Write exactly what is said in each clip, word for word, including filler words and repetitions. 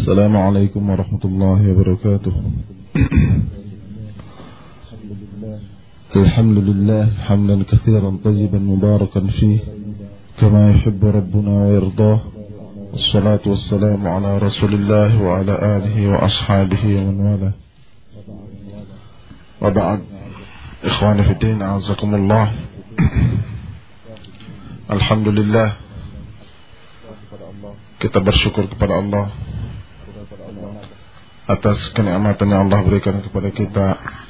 السلام عليكم ورحمة الله وبركاته. الحمد لله حمدا كثيرا طيبا مباركا فيه كما يحب ربنا ويرضاه، والصلاة والسلام على رسول الله وعلى آله وأصحابه ومن والاه. وبعد، إخواني في الدين أعزكم الله. Alhamdulillah, kita bersyukur kepada Allah atas kenikmatan yang Allah berikan kepada kita,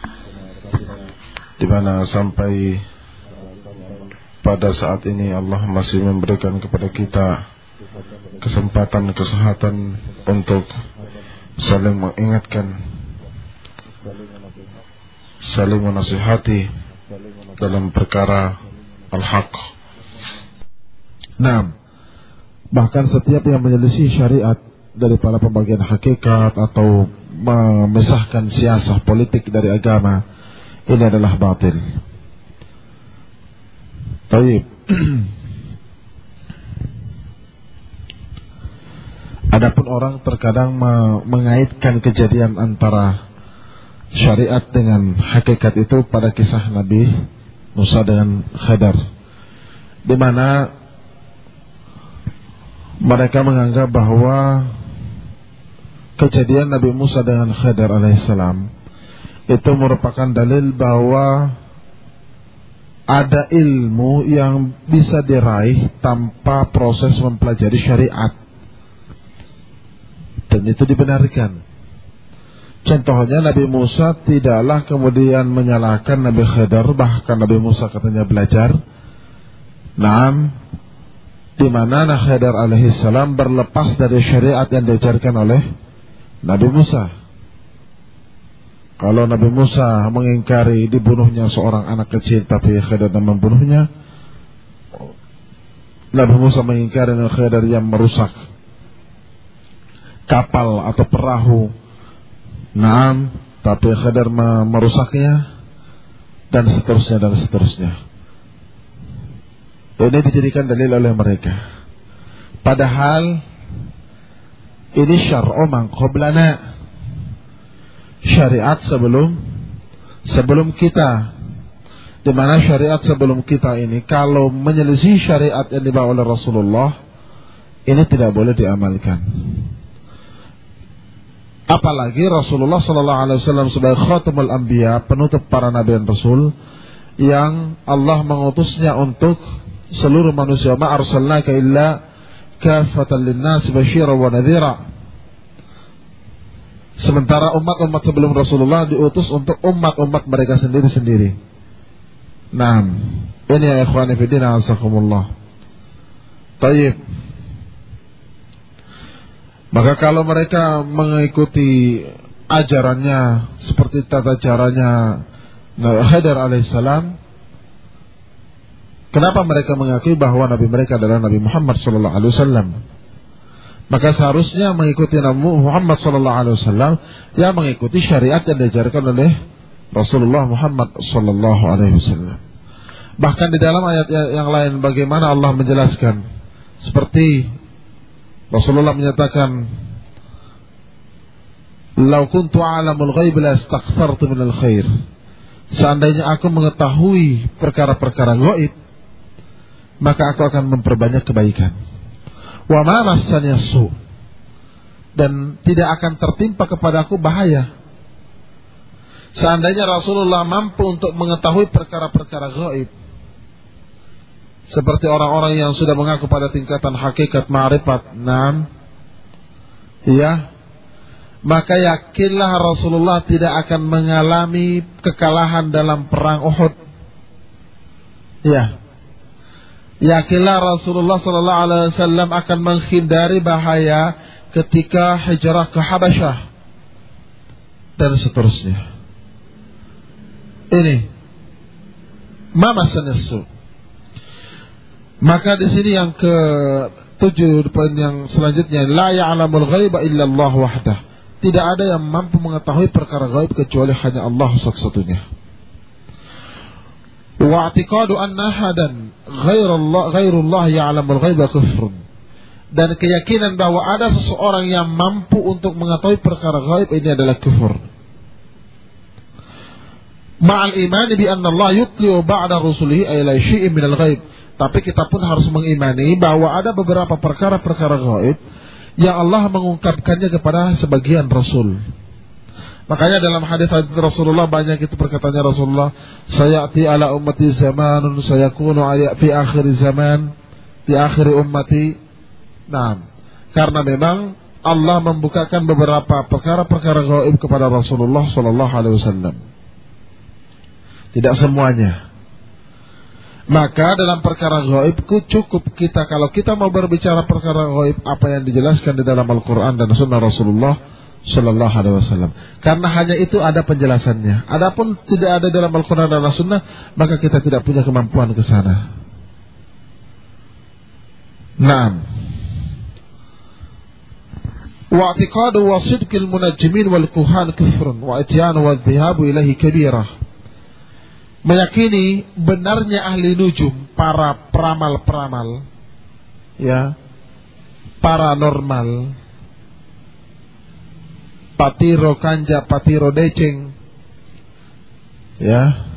di mana sampai pada saat ini Allah masih memberikan kepada kita kesempatan, kesehatan untuk saling mengingatkan, saling menasihati dalam perkara al-haq. Nah, bahkan setiap yang menyelisih syariat dari para pembagian hakikat atau memisahkan siasah politik dari agama, ini adalah batil. Baik. Adapun orang terkadang mengaitkan kejadian antara syariat dengan hakikat itu pada kisah Nabi Musa dengan Khidr, di mana mereka menganggap bahwa kejadian Nabi Musa dengan Khidr alaihissalam itu merupakan dalil bahwa ada ilmu yang bisa diraih tanpa proses mempelajari syariat, dan itu dibenarkan. Contohnya, Nabi Musa tidaklah kemudian menyalahkan Nabi Khidr, bahkan Nabi Musa katanya belajar. Naam, di mana Nabi Khidr alaihissalam berlepas dari syariat yang diajarkan oleh Nabi Musa. Kalau Nabi Musa mengingkari dibunuhnya seorang anak kecil, tapi Khidr yang membunuhnya, Nabi Musa mengingkari Nabi Khidr yang merusak kapal atau perahu. Naam, tapi Khidr merusaknya, dan seterusnya dan seterusnya. Ini dijadikan dalil oleh mereka. Padahal ini syar'u man qablana, syariat sebelum sebelum kita, di mana syariat sebelum kita ini kalau menyelisih syariat yang dibawa oleh Rasulullah, ini tidak boleh diamalkan. Apalagi Rasulullah sallallahu alaihi wasallam sebagai khatamul anbiya, penutup para nabi dan rasul, yang Allah mengutusnya untuk seluruh manusia. Ma arsalnaka illa kafatan linnas basyiran wa nadhira. Sementara umat-umat sebelum Rasulullah diutus untuk umat-umat mereka sendiri-sendiri. Nah, ini ya ikhwani fillah azakumullah. Baik. Maka kalau mereka mengikuti ajarannya seperti tata caranya Nabi Khidr alaihissalam, kenapa mereka mengakui bahwa Nabi mereka adalah Nabi Muhammad sallallahu alaihi wasallam? Maka seharusnya mengikuti Nabi Muhammad sallallahu alaihi wasallam, yang mengikuti syariat yang diajarkan oleh Rasulullah Muhammad sallallahu alaihi wasallam. Bahkan di dalam ayat yang lain bagaimana Allah menjelaskan, seperti Rasulullah menyatakan, "Lau kuntu a'lamul ghaib la astaghfartu minal khair." Seandainya aku mengetahui perkara-perkara gaib, maka aku akan memperbanyak kebaikan. Wa ma massani as-su, dan tidak akan tertimpa kepadaku bahaya. Seandainya Rasulullah mampu untuk mengetahui perkara-perkara gaib, seperti orang-orang yang sudah mengaku pada tingkatan hakikat ma'rifat, naam, ya, maka yakinlah Rasulullah tidak akan mengalami kekalahan dalam perang Uhud. Ya, yakinlah Rasulullah sallallahu alaihi wasallam akan menghindari bahaya ketika hijrah ke Habasyah, dan seterusnya. Ini ma massani as-su. Maka di sini yang ke tujuh, poin yang selanjutnya, la ya'lamul ghaiba illa Allah wahdah. Tidak ada yang mampu mengetahui perkara gaib kecuali hanya Allah satu-satunya. Wa i'tiqadu anna ahadan ghairullah ghairullah ya'lamul ghaiba kufrun. dan keyakinan bahwa ada seseorang yang mampu untuk mengetahui perkara gaib ini adalah kufur. Ma'al iman bi anna Allah yutli'u ba'da rusulihi ila syai'in minal ghaib. Tapi kita pun harus mengimani bahwa ada beberapa perkara-perkara gaib yang Allah mengungkapkannya kepada sebagian rasul. Makanya dalam hadis-hadis Rasulullah banyak itu perkataannya Rasulullah, sayati ala ummati zamanun sayakunu fi akhir zaman, di akhir ummati. Nah, karena memang Allah membukakan beberapa perkara-perkara gaib kepada Rasulullah sallallahu alaihi wasallam. Tidak semuanya. Maka dalam perkara gaib cukup kita, kalau kita mau berbicara perkara gaib, apa yang dijelaskan di dalam Al-Quran dan Sunnah Rasulullah sallallahu alaihi wasallam. Karena hanya itu ada penjelasannya. Adapun tidak ada dalam Al-Quran dan Sunnah, maka kita tidak punya kemampuan ke sana. Naam. Wa i'tiqadu wa sidqil munajjimin wal kuhan kufrun wa ityanu wa dhihabu ilahi kabirah. Meyakini benarnya ahli nujum, para peramal-peramal, ya, paranormal, patiro kanja, patiro deceng, ya,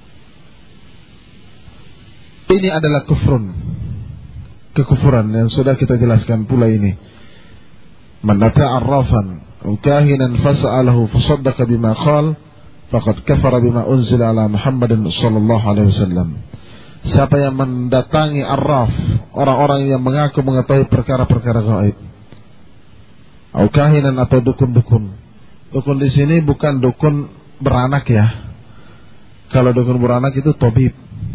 ini adalah kufrun, kekufuran yang sudah kita jelaskan pula ini. Man ata'a arrafan aw kahinan fas'alahu fasaddaqa bima qala faqad kafara bima unzila ala Muhammadin sallallahu alaihi wasallam. Siapa yang mendatangi arraf, orang-orang yang mengaku mengetahui perkara-perkara gaib, au kahinan atau dukun-dukun. Dukun di sini bukan dukun beranak ya. Kalau dukun beranak itu tabib.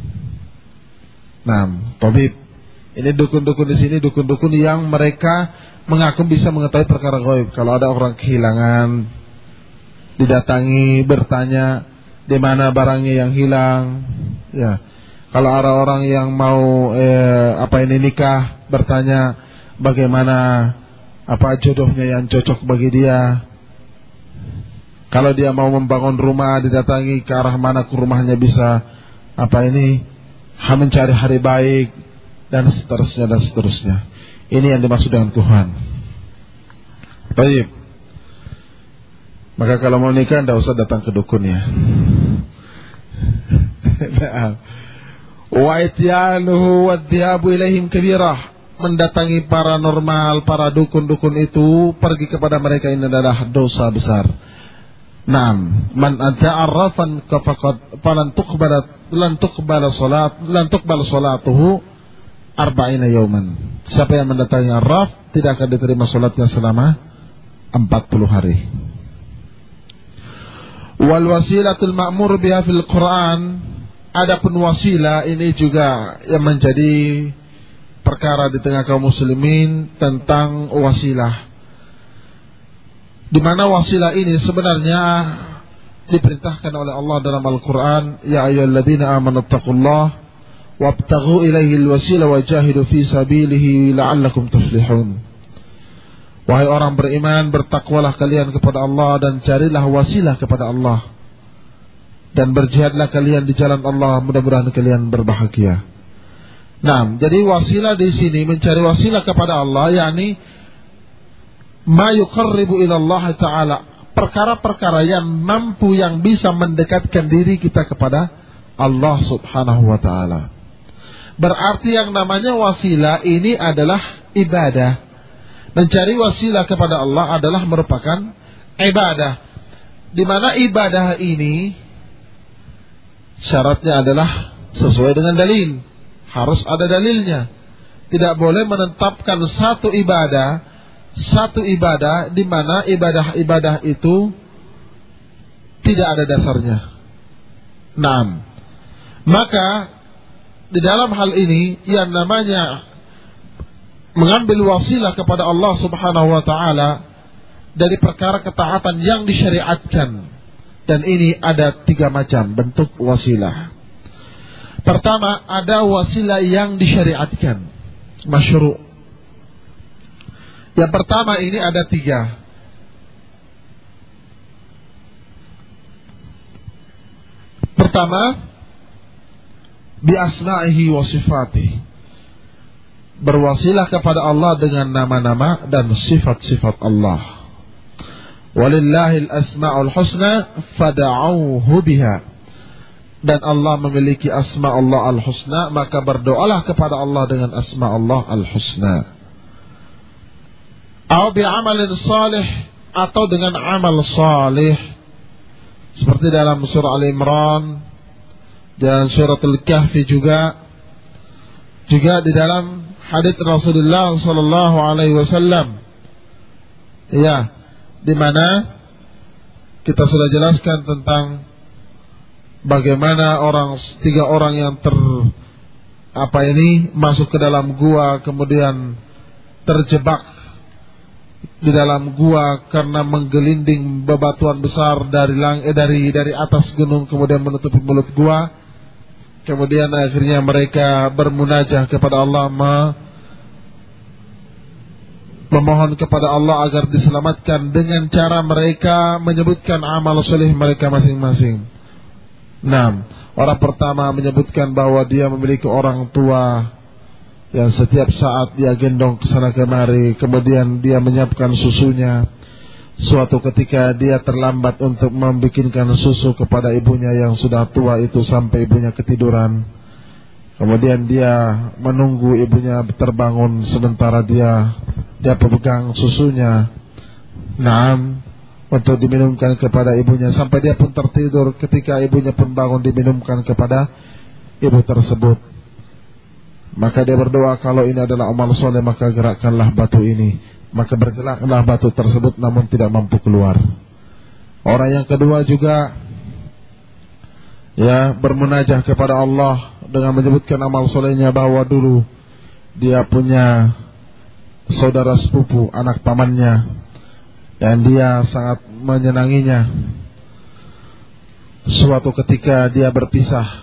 Nah, tabib. Ini dukun-dukun di sini dukun-dukun yang mereka mengaku bisa mengetahui perkara gaib. Kalau ada orang kehilangan, didatangi bertanya di mana barangnya yang hilang, ya. Kalau ada orang yang mau eh, apa ini nikah, bertanya bagaimana apa jodohnya yang cocok bagi dia. Kalau dia mau membangun rumah, didatangi ke arah mana ke rumahnya bisa apa ini mencari hari baik dan seterusnya dan seterusnya. Ini yang dimaksud dengan kuhan. Baik. Maka kalau mau nikah tidak usah datang ke dukun ya. Wa ityanuhu wa dhihabu ilaihim kabirah. Mendatangi paranormal, para dukun-dukun itu, pergi kepada mereka, ini adalah dosa besar. Naam, man ata'arrafan faqad falan tuqbala lan tuqbala salat lan tuqbal salatuhu arba'ina yawman. Siapa yang mendatangi arraf tidak akan diterima salatnya selama empat puluh hari. Wal wasilatul ma'mur biha fil Quran, adapun wasilah ini juga yang menjadi perkara di tengah kaum muslimin tentang wasilah. Di mana wasilah ini sebenarnya diperintahkan oleh Allah dalam Al-Quran, ya ayyuhalladzina amanu taqullaha wabtaghu ilaihi alwasilah wajahidu fi sabilihi la'allakum tuflihun. Wahai orang beriman, bertakwalah kalian kepada Allah dan carilah wasilah kepada Allah, dan berjihadlah kalian di jalan Allah, mudah-mudahan kalian berbahagia. Nah, jadi wasilah di sini mencari wasilah kepada Allah, yakni ma yuqarribu ila Allah Ta'ala, perkara-perkara yang mampu, yang bisa mendekatkan diri kita kepada Allah Subhanahu wa Ta'ala. Berarti yang namanya wasilah ini adalah ibadah. Mencari wasilah kepada Allah adalah merupakan ibadah. Di mana ibadah ini syaratnya adalah sesuai dengan dalil. Harus ada dalilnya. Tidak boleh menetapkan satu ibadah, satu ibadah di mana ibadah-ibadah itu tidak ada dasarnya. Naam. Maka di dalam hal ini yang namanya mengambil wasilah kepada Allah Subhanahu wa Ta'ala dari perkara ketaatan yang disyariatkan. Dan ini ada tiga macam bentuk wasilah. Pertama, ada wasilah yang disyariatkan, masyru'. Yang pertama ini ada tiga. Pertama, bi asma'ihi wa sifatihi. berwasilah kepada Allah dengan nama-nama dan sifat-sifat Allah. Walillahil asma'ul husna fad'auhu biha. Dan Allah memiliki asma Allah al-husna, maka berdoalah kepada Allah dengan asma Allah al-husna. Atau bi'amalin salih, atau dengan amal salih, seperti dalam surah Al-Imran dan surah Al-Kahfi juga, juga di dalam hadits Rasulullah sallallahu alaihi wasallam, ya, di mana kita sudah jelaskan tentang bagaimana orang tiga orang yang ter apa ini masuk ke dalam gua, kemudian terjebak di dalam gua karena menggelinding bebatuan besar dari lang eh, dari dari atas gunung, kemudian menutupi mulut gua. Kemudian akhirnya mereka bermunajah kepada Allah, memohon kepada Allah agar diselamatkan dengan cara mereka menyebutkan amal soleh mereka masing-masing. Nah, orang pertama menyebutkan bahwa dia memiliki orang tua yang setiap saat dia gendong ke sana kemari, kemudian dia menyiapkan susunya. Suatu ketika dia terlambat untuk membikinkan susu kepada ibunya yang sudah tua itu sampai ibunya ketiduran. Kemudian dia menunggu ibunya terbangun, sementara dia dia pegang susunya, naam, untuk diminumkan kepada ibunya, sampai dia pun tertidur. Ketika ibunya pun bangun, diminumkan kepada ibu tersebut. Maka dia berdoa, kalau ini adalah amal soleh maka gerakkanlah batu ini. Maka bergeraklah batu tersebut, namun tidak mampu keluar. Orang yang kedua juga, ya, bermunajah kepada Allah dengan menyebutkan amal solehnya, bahwa dulu dia punya saudara sepupu, anak pamannya, dan dia sangat menyenanginya. Suatu ketika dia berpisah.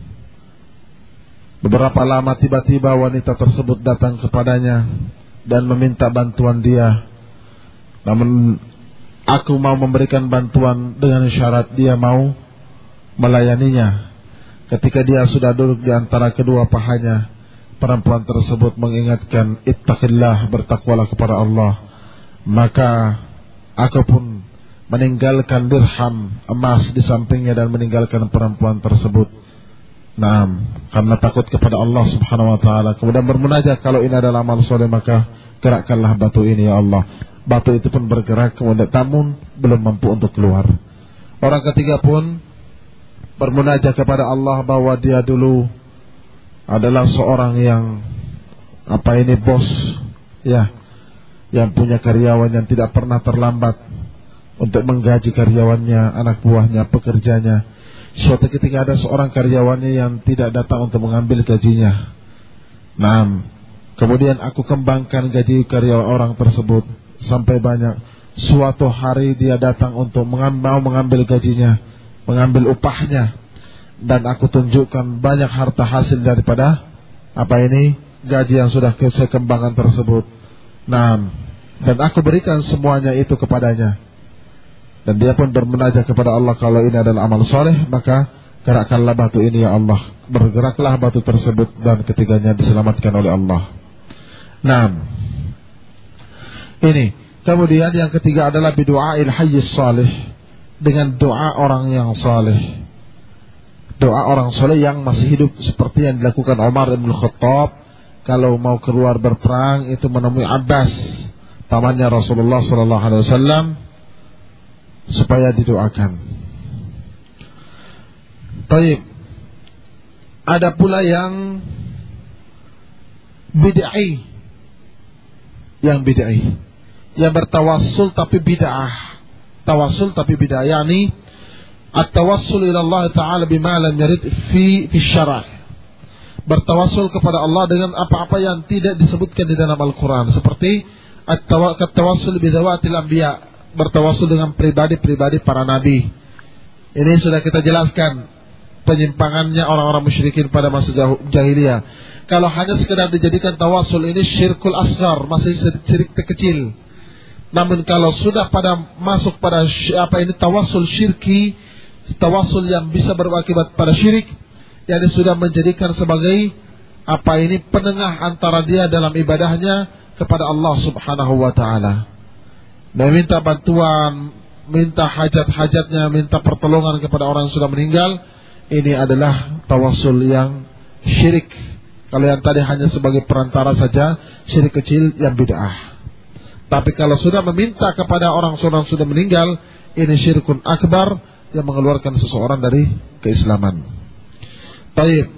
Beberapa lama tiba-tiba wanita tersebut datang kepadanya dan meminta bantuan dia. Namun aku mau memberikan bantuan dengan syarat dia mau melayaninya. Ketika dia sudah duduk di antara kedua pahanya, perempuan tersebut mengingatkan, ittaqillah, bertakwalah kepada Allah. Maka aku pun meninggalkan dirham emas di sampingnya dan meninggalkan perempuan tersebut. Naam, karena takut kepada Allah Subhanahu wa taala. Kemudian bermunajat, kalau ini adalah amal soleh maka gerakkanlah batu ini ya Allah. Batu itu pun bergerak, kemudian namun belum mampu untuk keluar. Orang ketiga pun bermunajat kepada Allah bahwa dia dulu adalah seorang yang apa ini bos, ya, yang punya karyawan yang tidak pernah terlambat untuk menggaji karyawannya, anak buahnya, pekerjanya. Suatu ketika ada seorang karyawannya yang tidak datang untuk mengambil gajinya. Nah, kemudian aku kembangkan gaji karyawan orang tersebut sampai banyak. Suatu hari dia datang untuk mengambil, mau mengambil gajinya, mengambil upahnya, dan aku tunjukkan banyak harta hasil daripada apa ini gaji yang sudah saya kembangkan tersebut. Nah, dan aku berikan semuanya itu kepadanya. Dan dia pun bermunajat kepada Allah, kalau ini adalah amal soleh maka gerakkanlah batu ini ya Allah. Bergeraklah batu tersebut dan ketiganya diselamatkan oleh Allah. Nah, ini. Kemudian yang ketiga adalah bidu'ail hayyis salih, dengan doa orang yang saleh. Doa orang saleh yang masih hidup, seperti yang dilakukan Umar bin Khattab kalau mau keluar berperang, itu menemui Abbas, pamannya Rasulullah sallallahu alaihi wasallam, supaya didoakan. Baik. Ada pula yang bid'ah. Yang bid'ah. Yang bertawassul tapi bid'ah. Tawassul tapi bid'ah, yakni at-tawassul ila Allah Ta'ala bima lam yarid fi fi syara'. Bertawassul kepada Allah dengan apa-apa yang tidak disebutkan di dalam Al-Qur'an, seperti at-tawassul bi dzawatil anbiya, bertawassul dengan pribadi-pribadi para nabi. Ini sudah kita jelaskan penyimpangannya orang-orang musyrikin pada masa jahiliyah. Kalau hanya sekedar dijadikan tawassul, ini syirkul asghar, masih syirik kecil. Namun kalau sudah pada masuk pada apa ini tawassul syirki, tawassul yang bisa berakibat pada syirik, yang sudah menjadikan sebagai apa ini penengah antara dia dalam ibadahnya kepada Allah Subhanahu wa taala. Meminta bantuan, minta hajat-hajatnya, minta pertolongan kepada orang yang sudah meninggal, ini adalah tawassul yang syirik. Kalau yang tadi hanya sebagai perantara saja, syirik kecil yang bid'ah. Tapi kalau sudah meminta kepada orang yang sudah meninggal, ini syirkun akbar yang mengeluarkan seseorang dari keislaman. Baik.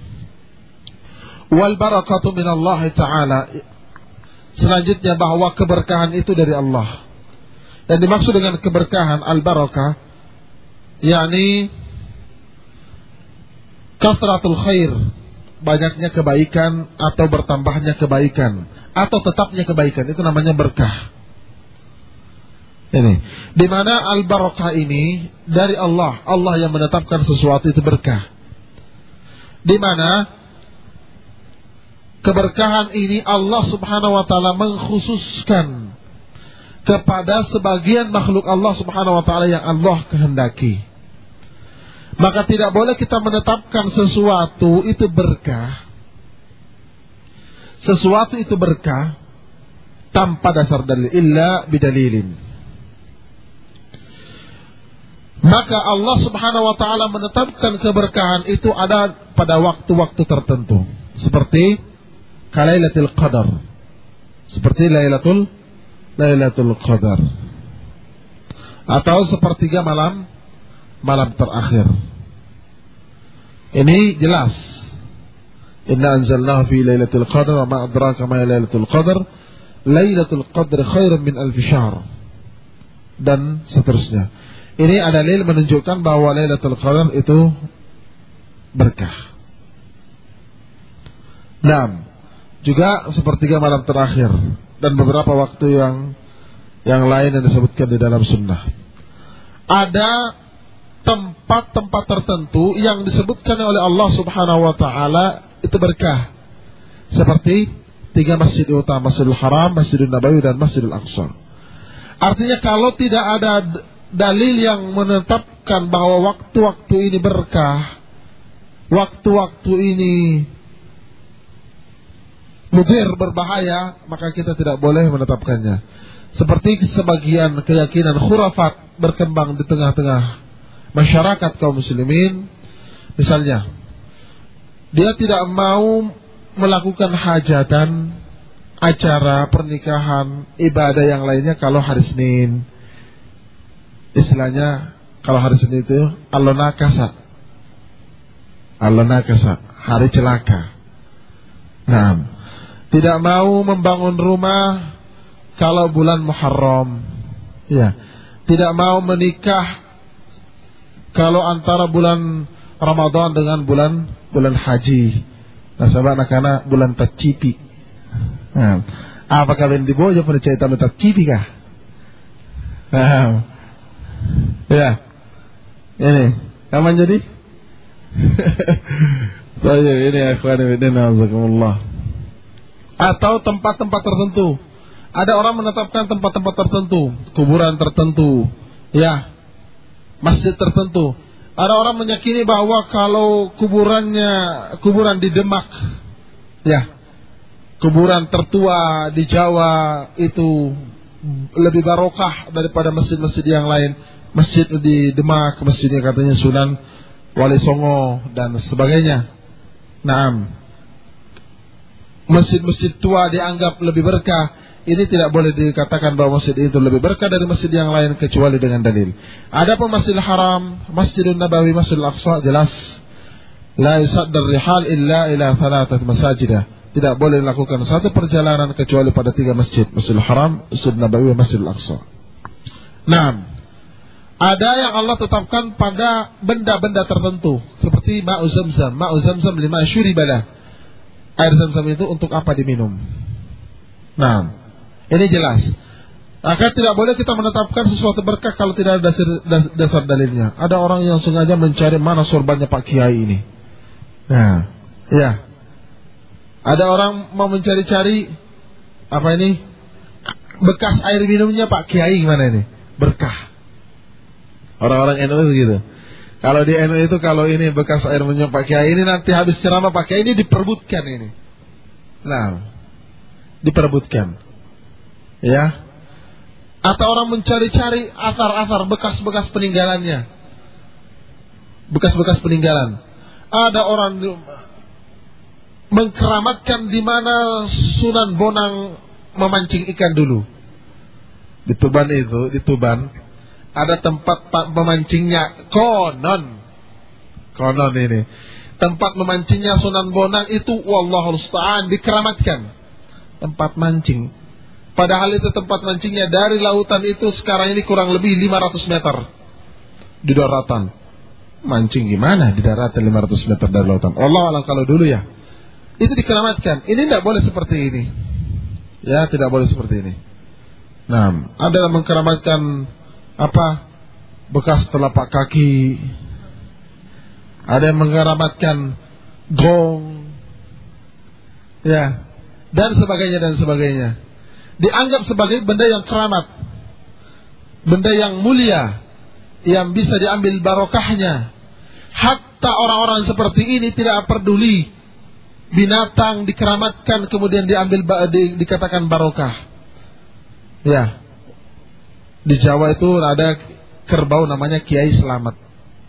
Wal barakatu minallahi ta'ala. Selanjutnya bahwa keberkahan itu dari Allah. Dan dimaksud dengan keberkahan al-barakah, yakni kasratul khair, banyaknya kebaikan atau bertambahnya kebaikan atau tetapnya kebaikan, itu namanya berkah. Ini, di mana al-barakah ini dari Allah, Allah yang menetapkan sesuatu itu berkah. Di mana keberkahan ini Allah Subhanahu wa taala mengkhususkan kepada sebagian makhluk Allah Subhanahu wa taala yang Allah kehendaki. Maka tidak boleh kita menetapkan sesuatu itu berkah, sesuatu itu berkah tanpa dasar dalil, illa bidalilin. Maka Allah Subhanahu wa taala menetapkan keberkahan itu ada pada waktu-waktu tertentu, seperti Lailatul Qadar, seperti Lailatul Lailatul Qadar, atau sepertiga malam malam terakhir. Ini jelas. Inna anzalnahu fi Lailatul Qadar wa ma adraka ma Lailatul Qadar. Lailatul Qadar khairun min alfi syahr. Dan seterusnya. Ini ada dalil menunjukkan bahwa Lailatul Qadar itu berkah. Naam. Juga sepertiga malam terakhir dan beberapa waktu yang yang lain yang disebutkan di dalam sunnah. Ada tempat-tempat tertentu yang disebutkan oleh Allah Subhanahu wa taala itu berkah. Seperti tiga masjid utama, Masjidil Haram, Masjidil Nabawi dan Masjidil Aqsa. Artinya kalau tidak ada dalil yang menetapkan bahwa waktu-waktu ini berkah, waktu-waktu ini mudir, berbahaya, maka kita tidak boleh menetapkannya. Seperti sebagian keyakinan khurafat berkembang di tengah-tengah masyarakat kaum muslimin. Misalnya, dia tidak mau melakukan hajatan, acara pernikahan, ibadah yang lainnya kalau hari Senin. Istilahnya kalau hari Senin itu alonakasa, alonakasa, hari celaka. Nah, tidak mau membangun rumah kalau bulan Muharram. Ya. Tidak mau menikah kalau antara bulan Ramadan dengan bulan bulan haji. Nah, sahabat anak-anak bulan tacipi. Nah, apakah kalian dibojo pada cerita tacipi kah? Nah. Ya. Ini, aman jadi? Saya ini akhwan fillah, jazakumullah. Atau tempat-tempat tertentu. Ada orang menetapkan tempat-tempat tertentu, kuburan tertentu, ya, masjid tertentu. Ada orang meyakini bahwa kalau kuburannya kuburan di Demak, ya, kuburan tertua di Jawa itu lebih barokah daripada masjid-masjid yang lain. Masjid di Demak, masjidnya katanya Sunan Wali Songo dan sebagainya. Naam. Masjid-masjid tua dianggap lebih berkah. Ini tidak boleh dikatakan bahwa masjid itu lebih berkah dari masjid yang lain kecuali dengan dalil. Adapun Masjidil Haram, Masjidun Nabawi, Masjidil Aqsa, jelas la yusaddar rihal illa ila thalathat masajidah. Tidak boleh dilakukan satu perjalanan kecuali pada tiga masjid, Masjidil Haram, Masjidil Nabawi, Masjidil Aqsa. Nah, ada yang Allah tetapkan pada benda-benda tertentu, seperti ma'u zamzam, ma'u zamzam lima syuribalah. Air zam-zam itu untuk apa diminum? Nah, ini jelas. Maka tidak boleh kita menetapkan sesuatu berkah kalau tidak ada dasar, dasar dalilnya. Ada orang yang sengaja mencari mana sorbannya Pak Kiai ini. Nah, ya. Ada orang mau mencari-cari apa ini? Bekas air minumnya Pak Kiai gimana ini? Berkah. Orang-orang N U begitu. Kalau di N U itu kalau ini bekas air minum Pak Kiai ini nanti habis ceramah Pak Kiai ini diperbutkan ini. Nah, diperbutkan. Ya. Atau orang mencari-cari asar-asar bekas-bekas peninggalannya. Bekas-bekas peninggalan. Ada orang mengkeramatkan di mana Sunan Bonang memancing ikan dulu. Di Tuban itu, di Tuban ada tempat memancingnya konon. Konon ini. Tempat memancingnya Sunan Bonang itu wallahul musta'an dikeramatkan. Tempat mancing. Padahal itu tempat mancingnya dari lautan itu sekarang ini kurang lebih lima ratus meter di daratan. Mancing gimana di daratan lima ratus meter dari lautan? Allah Allah kalau dulu ya. Itu dikeramatkan. Ini tidak boleh seperti ini. Ya, tidak boleh seperti ini. Nah, ada yang mengkeramatkan apa? Bekas telapak kaki. Ada yang mengkeramatkan gong. Ya, dan sebagainya dan sebagainya. Dianggap sebagai benda yang keramat, benda yang mulia, yang bisa diambil barokahnya. Hatta orang-orang seperti ini tidak peduli binatang dikeramatkan kemudian diambil di, dikatakan barokah. Ya, di Jawa itu ada kerbau namanya Kiai Selamat.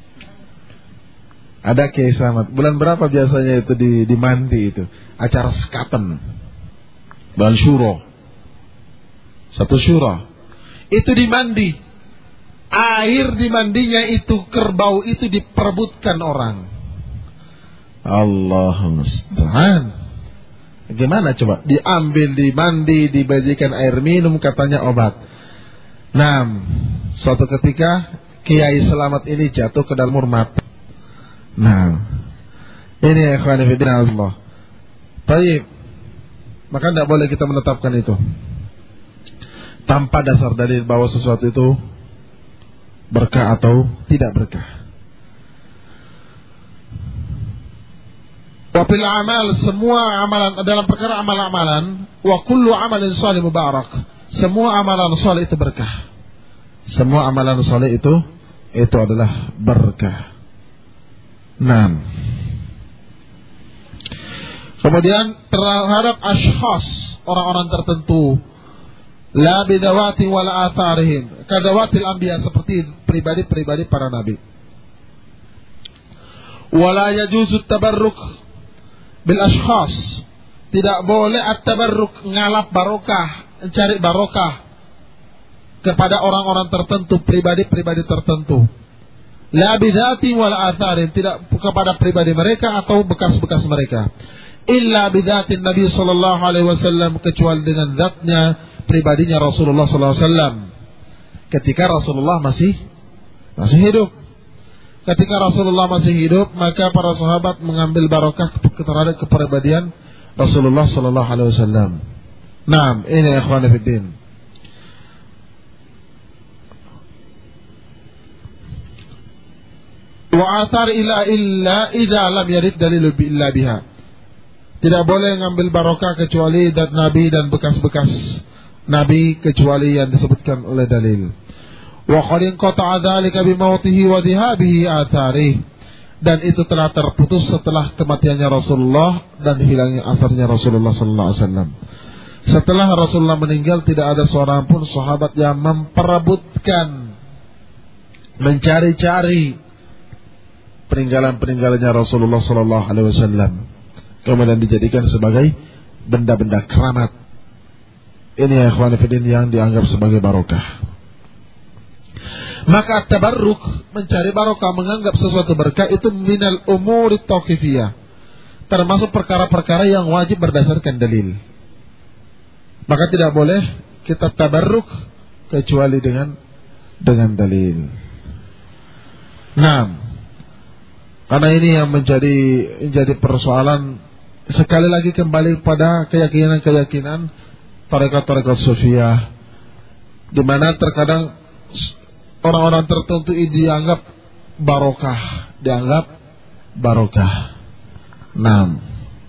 Ada Kiai Selamat. Bulan berapa biasanya itu di, di mandi itu? Acara sekaten, bulan Syuro. Satu syura. Itu dimandi. Air dimandinya itu kerbau itu diperebutkan orang. Allahumma musta'an. Gimana coba? Diambil, dimandi, dibajikan air minum katanya obat. Nah, suatu ketika Kiai Selamat ini jatuh ke dalam murmat. Nah, ini ya ikhwan fillah Allah. Baik. Maka tidak boleh kita menetapkan itu tanpa dasar dalil bahwa sesuatu itu berkah atau tidak berkah. Wa fil amal, semua amalan dalam perkara amal-amalan, wa kullu amalin shalih mubarak. Semua amalan saleh itu berkah. Semua amalan saleh itu itu adalah berkah. Nah, kemudian terhadap ashkhas, orang-orang tertentu, la bidawati wala atharihim, kadawatil anbiya, seperti pribadi-pribadi para nabi. Wala yajuzu tabarruk bil ashkhas, tidak boleh at-tabarruk, ngalap barokah, mencari barokah kepada orang-orang tertentu, pribadi-pribadi tertentu. La bidati wala atharin, tidak kepada pribadi mereka atau bekas-bekas mereka. Illa bidatin Nabi sallallahu alaihi wasallam, kecuali dengan zatnya, pribadinya Rasulullah sallallahu alaihi wasallam. Ketika Rasulullah masih masih hidup. Ketika Rasulullah masih hidup, maka para sahabat mengambil barokah terhadap kepribadian Rasulullah sallallahu alaihi wasallam. Naam, ini ikhwan fillah. Wa athar illa illa idza lam yarid dalil illa biha. Tidak boleh mengambil barokah kecuali dat Nabi dan bekas-bekas Nabi, kecuali yang disebutkan oleh dalil. Wa qad inqata'a dzalika bi mautihi wa dhihabihi athari, dan itu telah terputus setelah kematiannya Rasulullah dan hilangnya asarnya Rasulullah sallallahu alaihi wasallam. Setelah Rasulullah meninggal, tidak ada seorang pun sahabat yang memperebutkan, mencari-cari peninggalan-peninggalannya Rasulullah sallallahu alaihi wasallam kemudian dijadikan sebagai benda-benda keramat. Ini ya ikhwan fillah yang dianggap sebagai barokah. Maka tabarruk, mencari barokah, menganggap sesuatu berkah, itu minal umuri tauqifiyah, termasuk perkara-perkara yang wajib berdasarkan dalil. Maka tidak boleh kita tabarruk kecuali dengan dengan dalil. Nah, karena ini yang menjadi menjadi persoalan. Sekali lagi kembali pada keyakinan-keyakinan tarekat-tarekat sufiyah, di mana terkadang orang-orang tertentu ini dianggap barokah, dianggap barokah. Nah,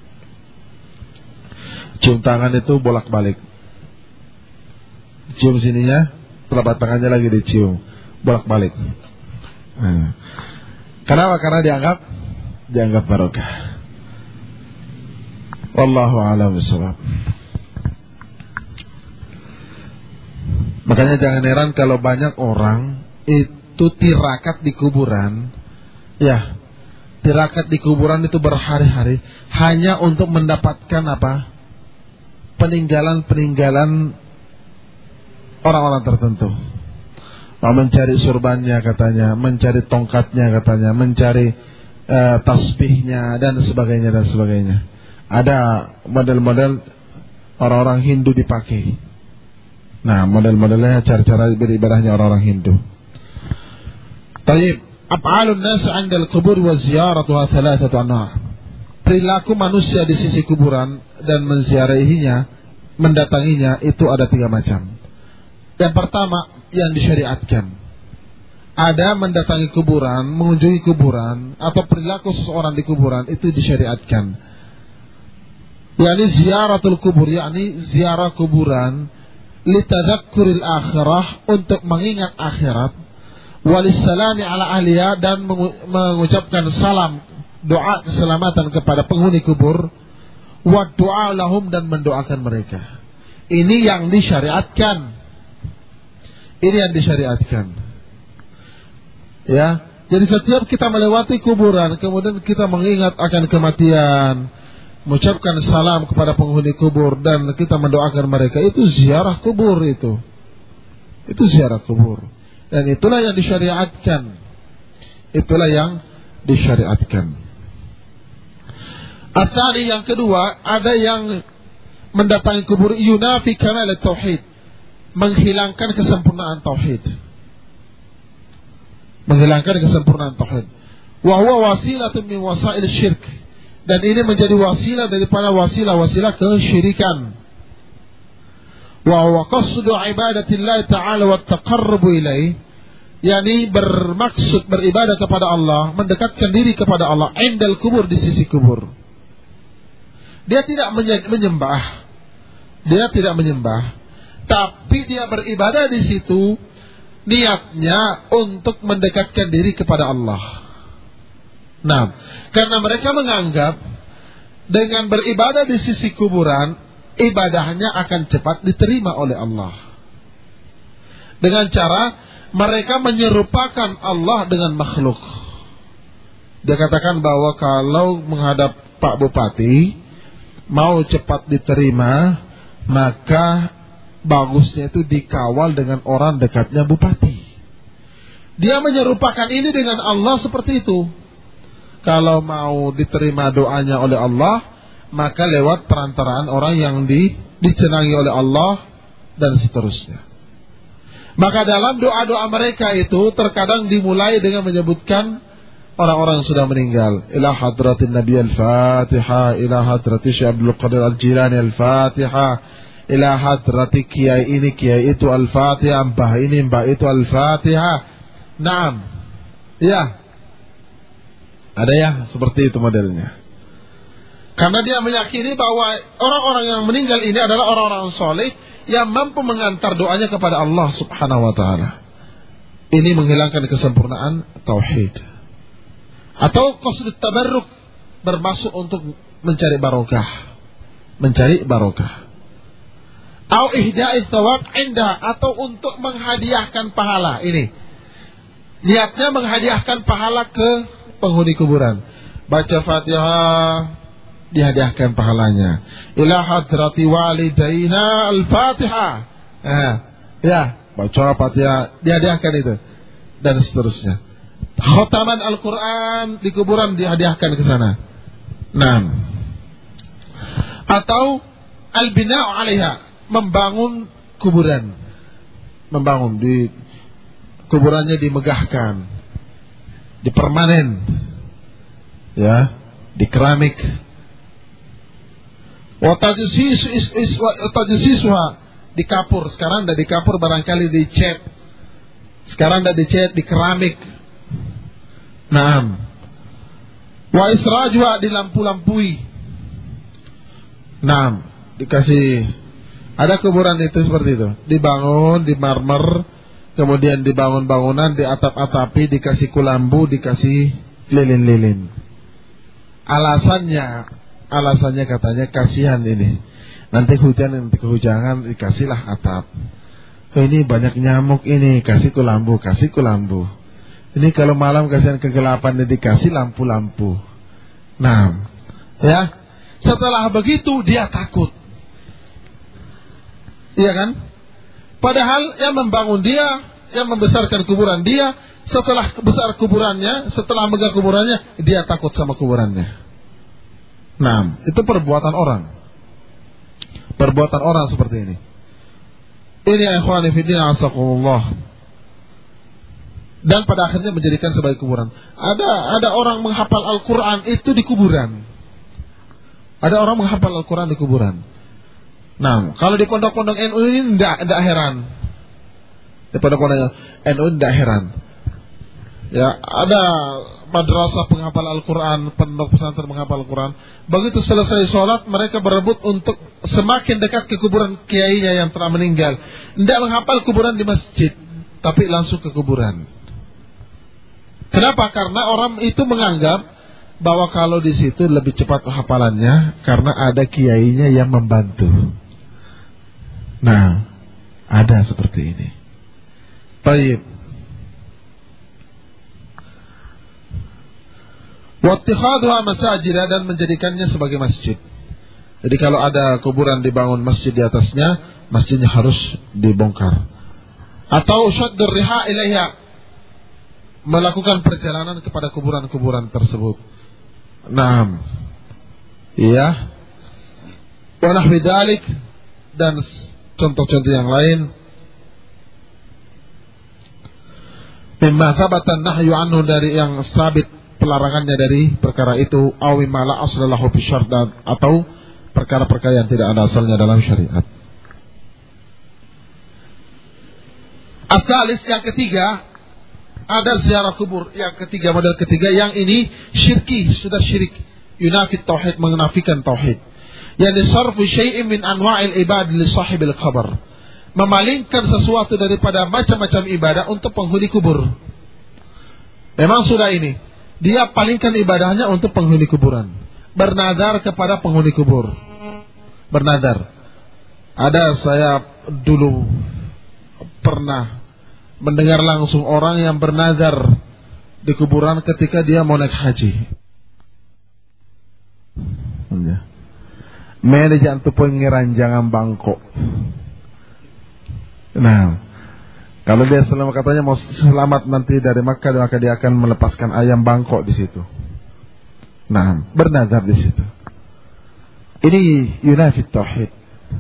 cium tangan itu bolak-balik, cium sininya, telapak tangannya lagi dicium, bolak-balik. Nah, Kenapa? Karena dianggap dianggap barokah. Wallahu a'lam bishawab. Makanya jangan heran kalau banyak orang itu tirakat di kuburan. Ya, tirakat di kuburan itu berhari-hari hanya untuk mendapatkan apa? Peninggalan-peninggalan orang-orang tertentu. Mau mencari surbannya katanya, mencari tongkatnya katanya, mencari uh, tasbihnya dan sebagainya dan sebagainya. Ada model-model orang-orang Hindu dipakai. Nah, model-modelnya cara-cara beribadahnya orang-orang Hindu. Taib, af'alun nas 'inda al-qubur wa ziyaratuha thalathatu anwa'. Perilaku manusia di sisi kuburan dan menziarahinya, mendatanginya itu ada tiga macam. Yang pertama yang disyariatkan. Ada mendatangi kuburan, mengunjungi kuburan atau perilaku seseorang di kuburan itu disyariatkan. yakni ziaratul kubur, yakni ziarah kuburan litadzakkuril akhirah, untuk mengingat akhirat, walissalami ala ahliya, dan mengucapkan salam doa keselamatan kepada penghuni kubur, wa doa lahum, dan mendoakan mereka. Ini yang disyariatkan. Ini yang disyariatkan. Ya, jadi setiap kita melewati kuburan, kemudian kita mengingat akan kematian, mengucapkan salam kepada penghuni kubur, dan kita mendoakan mereka, itu ziarah kubur itu. Itu ziarah kubur. Dan itulah yang disyariatkan. Itulah yang disyariatkan. Atsani, yang kedua, ada yang mendatangi kubur yunafi kamal tauhid, menghilangkan kesempurnaan tauhid. Menghilangkan kesempurnaan tauhid. Wa huwa wasilatun min wasail syirk, dan ini menjadi wasilah daripada wasilah-wasilah kesyirikan. Wa huwa qasdu ibadatillah ta'ala wa taqarrubu ilaih, yakni bermaksud beribadah kepada Allah, mendekatkan diri kepada Allah, indal kubur, di sisi kubur. Dia tidak menyembah, dia tidak menyembah, tapi dia beribadah di situ, niatnya untuk mendekatkan diri kepada Allah. Nah, karena mereka menganggap dengan beribadah di sisi kuburan, ibadahnya akan cepat diterima oleh Allah. Dengan cara mereka menyerupakan Allah dengan makhluk. Dia katakan bahwa kalau menghadap Pak Bupati, mau cepat diterima, maka bagusnya itu dikawal dengan orang dekatnya bupati. Dia menyerupakan ini dengan Allah seperti itu. Kalau mau diterima doanya oleh Allah, maka lewat perantaraan orang yang di, dicenangi oleh Allah, dan seterusnya. Maka dalam doa-doa mereka itu terkadang dimulai dengan menyebutkan orang-orang yang sudah meninggal. Ila hadratin Nabi al-Fatiha, ila hadrati Syekh Abdul Qadir al-Jilani al-Fatiha, ila hadrati kiai ini, kiai itu al-Fatiha, mbah ini, mbah itu al-Fatiha. Naam. Ya. Ada ya seperti itu modelnya. Karena dia meyakini bahwa orang-orang yang meninggal ini adalah orang-orang soleh yang mampu mengantar doanya kepada Allah Subhanahu wa taala. Ini menghilangkan kesempurnaan tauhid. Atau qasdut tabarruk, bermaksud untuk mencari barokah, mencari barokah. Au ihda'i thawab indah, atau untuk menghadiahkan pahala. Ini niatnya menghadiahkan pahala ke penghuni kuburan. Baca Fatihah, dihadiahkan pahalanya. Ila hadrati walidaina al-Fatihah. Eh, ya, baca Fatihah, dihadiahkan itu, dan seterusnya. Khotaman Al-Quran di kuburan dihadiahkan ke sana. Nah, atau al-bina'u 'alaiha, membangun kuburan, membangun di kuburannya, dimegahkan, dipermanen, ya, di keramik. Wa tajsisuha, di kapur. Sekarang dah di kapur, barangkali dicat. Sekarang dah dicat di keramik. Naam. Wa israjuha, dilampu-lampui. Naam, dikasih. Ada kuburan itu seperti itu, dibangun di marmer, kemudian dibangun bangunan, di atap-atapi, dikasih kulambu, dikasih lilin-lilin. Alasannya, alasannya katanya kasihan ini. Nanti hujan, nanti kehujanan, dikasihlah atap. Oh, ini banyak nyamuk ini, kasih kulambu, kasih kulambu. Ini kalau malam kasihan kegelapan, dikasih lampu-lampu. Nah, ya. Setelah begitu dia takut. Iya kan? Padahal yang membangun dia, yang membesarkan kuburan dia, setelah besar kuburannya, setelah megah kuburannya, dia takut sama kuburannya. Nah, itu perbuatan orang. Perbuatan orang seperti ini. Ini ya ikhwani fillah asakumullah. Dan pada akhirnya menjadikan sebagai kuburan. Ada ada orang menghafal Al-Quran itu di kuburan. Ada orang menghafal Al-Quran di kuburan. Nah, kalau di pondok-pondok N U ini tidak tidak heran. Di pondok-pondok N U tidak heran. Ya, ada madrasah penghafal Al-Quran, pondok pesantren menghafal Al-Quran. Begitu selesai sholat, mereka berebut untuk semakin dekat ke kuburan kiainya yang telah meninggal. Tidak menghafal kuburan di masjid, tapi langsung ke kuburan. Kenapa? Karena orang itu menganggap bahwa kalau di situ lebih cepat hafalannya karena ada kiainya yang membantu. Nah, ada seperti ini. Baik. Wattikhadha masajid, dan menjadikannya sebagai masjid. Jadi kalau ada kuburan dibangun masjid di atasnya, masjidnya harus dibongkar. Atau syaddur riha ilaiha, melakukan perjalanan kepada kuburan-kuburan tersebut. Naam. Iya. Wa nahwi dzalik, dan contoh-contoh yang lain. Mimma thabata nahyu anhu, dari yang sabit pelarangannya dari perkara itu, awi mala aslahu fi syar'an, atau perkara-perkara yang tidak ada asalnya dalam syariat. Asalis, yang ketiga, ada ziarah kubur. Yang ketiga, model ketiga, yang ini syirki, sudah syirik. Yunafit tauhid, menafikan tauhid. Yang disarfu syai'in min anwa'il ibad li sahibil qabr, memalingkan sesuatu daripada macam-macam ibadah untuk penghuni kubur. Memang sudah ini, dia palingkan ibadahnya untuk penghuni kuburan. Bernadar kepada penghuni kubur. Bernadar. Ada, saya dulu pernah mendengar langsung orang yang bernadar di kuburan ketika dia mau naik haji. Mene jantu pengiranjangan bangkok. Nah, kalau dia selamat, katanya mau selamat nanti dari Makkah, maka dia akan melepaskan ayam bangkok di situ. Nah, bernazar di situ. Ini yunafit tauhid.